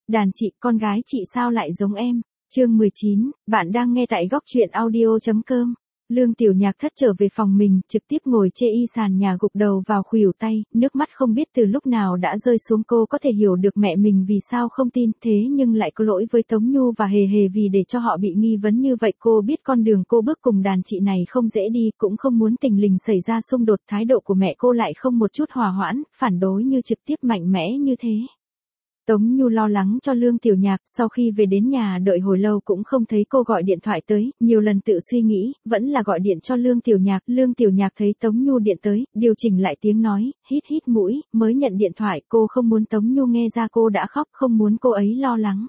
đàn chị, con gái chị sao lại giống em? Chương 19, bạn đang nghe tại góc truyện audio.com. Lương Tiểu Nhạc thất trở về phòng mình, trực tiếp ngồi chê y sàn nhà gục đầu vào khuỷu tay, nước mắt không biết từ lúc nào đã rơi xuống. Cô có thể hiểu được mẹ mình vì sao không tin, thế nhưng lại có lỗi với Tống Nhu và Hề Hề vì để cho họ bị nghi vấn như vậy. Cô biết con đường cô bước cùng đàn chị này không dễ đi, cũng không muốn tình lình xảy ra xung đột. Thái độ của mẹ cô lại không một chút hòa hoãn, phản đối như trực tiếp mạnh mẽ như thế. Tống Nhu lo lắng cho Lương Tiểu Nhạc, sau khi về đến nhà đợi hồi lâu cũng không thấy cô gọi điện thoại tới, nhiều lần tự suy nghĩ, vẫn là gọi điện cho Lương Tiểu Nhạc. Lương Tiểu Nhạc thấy Tống Nhu điện tới, điều chỉnh lại tiếng nói, hít hít mũi, mới nhận điện thoại. Cô không muốn Tống Nhu nghe ra cô đã khóc, không muốn cô ấy lo lắng.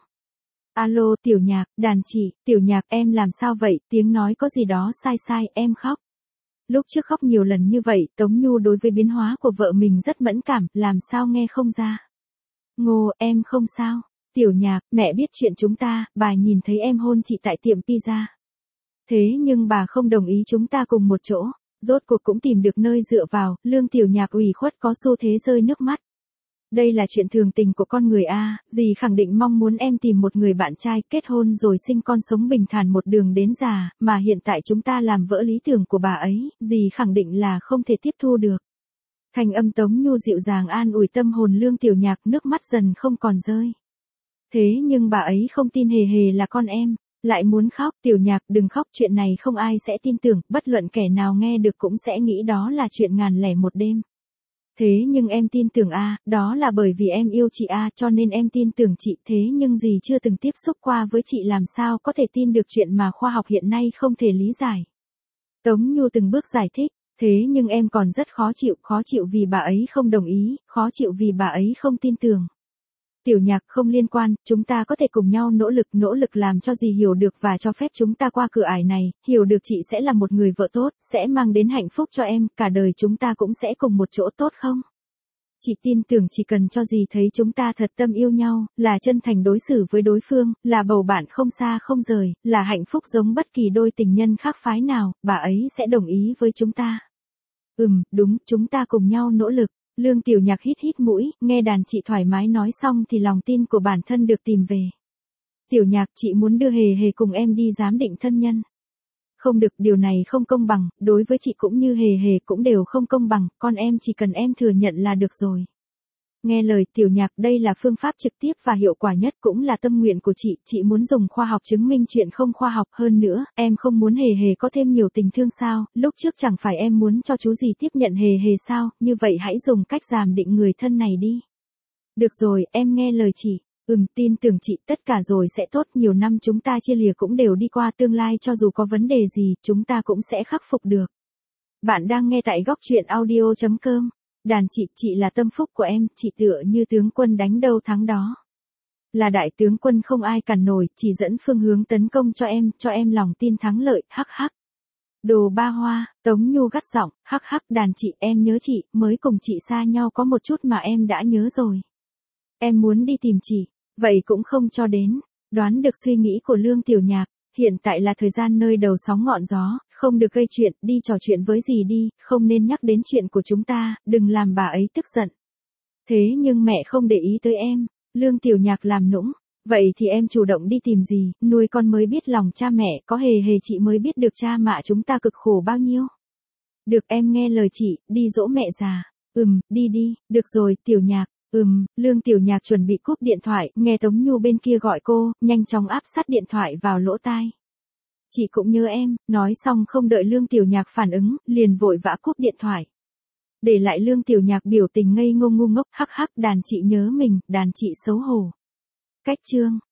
Alo Tiểu Nhạc, đàn chị, Tiểu Nhạc em làm sao vậy, tiếng nói có gì đó sai sai, em khóc. Lúc trước khóc nhiều lần như vậy, Tống Nhu đối với biến hóa của vợ mình rất mẫn cảm, làm sao nghe không ra. Ngô, em không sao. Tiểu Nhạc, mẹ biết chuyện chúng ta, bà nhìn thấy em hôn chị tại tiệm pizza. Thế nhưng bà không đồng ý chúng ta cùng một chỗ. Rốt cuộc cũng tìm được nơi dựa vào. Lương Tiểu Nhạc ủy khuất có xu thế rơi nước mắt. Đây là chuyện thường tình của con người a, dì khẳng định mong muốn em tìm một người bạn trai, kết hôn rồi sinh con sống bình thản một đường đến già, mà hiện tại chúng ta làm vỡ lý tưởng của bà ấy, dì khẳng định là không thể tiếp thu được. Thành âm Tống Nhu dịu dàng an ủi tâm hồn Lương Tiểu Nhạc, nước mắt dần không còn rơi. Thế nhưng bà ấy không tin Hề Hề là con em, lại muốn khóc. Tiểu Nhạc đừng khóc, chuyện này không ai sẽ tin tưởng, bất luận kẻ nào nghe được cũng sẽ nghĩ đó là chuyện ngàn lẻ một đêm. Thế nhưng em tin tưởng a, đó là bởi vì em yêu chị a, cho nên em tin tưởng chị. Thế nhưng dì chưa từng tiếp xúc qua với chị, làm sao có thể tin được chuyện mà khoa học hiện nay không thể lý giải. Tống Nhu từng bước giải thích. Thế nhưng em còn rất khó chịu vì bà ấy không đồng ý, khó chịu vì bà ấy không tin tưởng. Tiểu Nhạc không liên quan, chúng ta có thể cùng nhau nỗ lực làm cho dì hiểu được và cho phép chúng ta qua cửa ải này, hiểu được chị sẽ là một người vợ tốt, sẽ mang đến hạnh phúc cho em, cả đời chúng ta cũng sẽ cùng một chỗ tốt không? Chị tin tưởng chỉ cần cho dì thấy chúng ta thật tâm yêu nhau, là chân thành đối xử với đối phương, là bầu bạn không xa không rời, là hạnh phúc giống bất kỳ đôi tình nhân khác phái nào, bà ấy sẽ đồng ý với chúng ta. Đúng, chúng ta cùng nhau nỗ lực. Lương Tiểu Nhạc hít hít mũi, nghe đàn chị thoải mái nói xong thì lòng tin của bản thân được tìm về. Tiểu Nhạc, chị muốn đưa Hề Hề cùng em đi giám định thân nhân. Không được, điều này không công bằng, đối với chị cũng như Hề Hề cũng đều không công bằng, con em chỉ cần em thừa nhận là được rồi. Nghe lời Tiểu Nhạc, đây là phương pháp trực tiếp và hiệu quả nhất, cũng là tâm nguyện của chị muốn dùng khoa học chứng minh chuyện không khoa học. Hơn nữa, em không muốn Hề Hề có thêm nhiều tình thương sao, lúc trước chẳng phải em muốn cho chú gì tiếp nhận Hề Hề sao, như vậy hãy dùng cách giám định người thân này đi. Được rồi, em nghe lời chị. Tin tưởng chị, tất cả rồi sẽ tốt, nhiều năm chúng ta chia lìa cũng đều đi qua, tương lai cho dù có vấn đề gì, chúng ta cũng sẽ khắc phục được. Bạn đang nghe tại góc truyện audio.com. Đàn chị là tâm phúc của em, chị tựa như tướng quân đánh đâu thắng đó. Là đại tướng quân không ai cản nổi, chỉ dẫn phương hướng tấn công cho em lòng tin thắng lợi, hắc hắc. Đồ ba hoa, Tống Nhu gắt giọng, hắc hắc, đàn chị, em nhớ chị, mới cùng chị xa nhau có một chút mà em đã nhớ rồi. Em muốn đi tìm chị, vậy cũng không cho đến. Đoán được suy nghĩ của Lương Tiểu Nhạc, hiện tại là thời gian nơi đầu sóng ngọn gió, không được gây chuyện, đi trò chuyện với dì đi, không nên nhắc đến chuyện của chúng ta, đừng làm bà ấy tức giận. Thế nhưng mẹ không để ý tới em, Lương Tiểu Nhạc làm nũng, vậy thì em chủ động đi tìm dì, nuôi con mới biết lòng cha mẹ, có Hề Hề chị mới biết được cha mẹ chúng ta cực khổ bao nhiêu. Được, em nghe lời chị, đi dỗ mẹ già. Đi, được rồi, Tiểu Nhạc. Lương Tiểu Nhạc chuẩn bị cúp điện thoại, nghe Tống Nhu bên kia gọi cô, nhanh chóng áp sát điện thoại vào lỗ tai. Chị cũng nhớ em, nói xong không đợi Lương Tiểu Nhạc phản ứng, liền vội vã cúp điện thoại. Để lại Lương Tiểu Nhạc biểu tình ngây ngô ngu ngốc, hắc hắc, đàn chị nhớ mình, đàn chị xấu hổ. Cách chương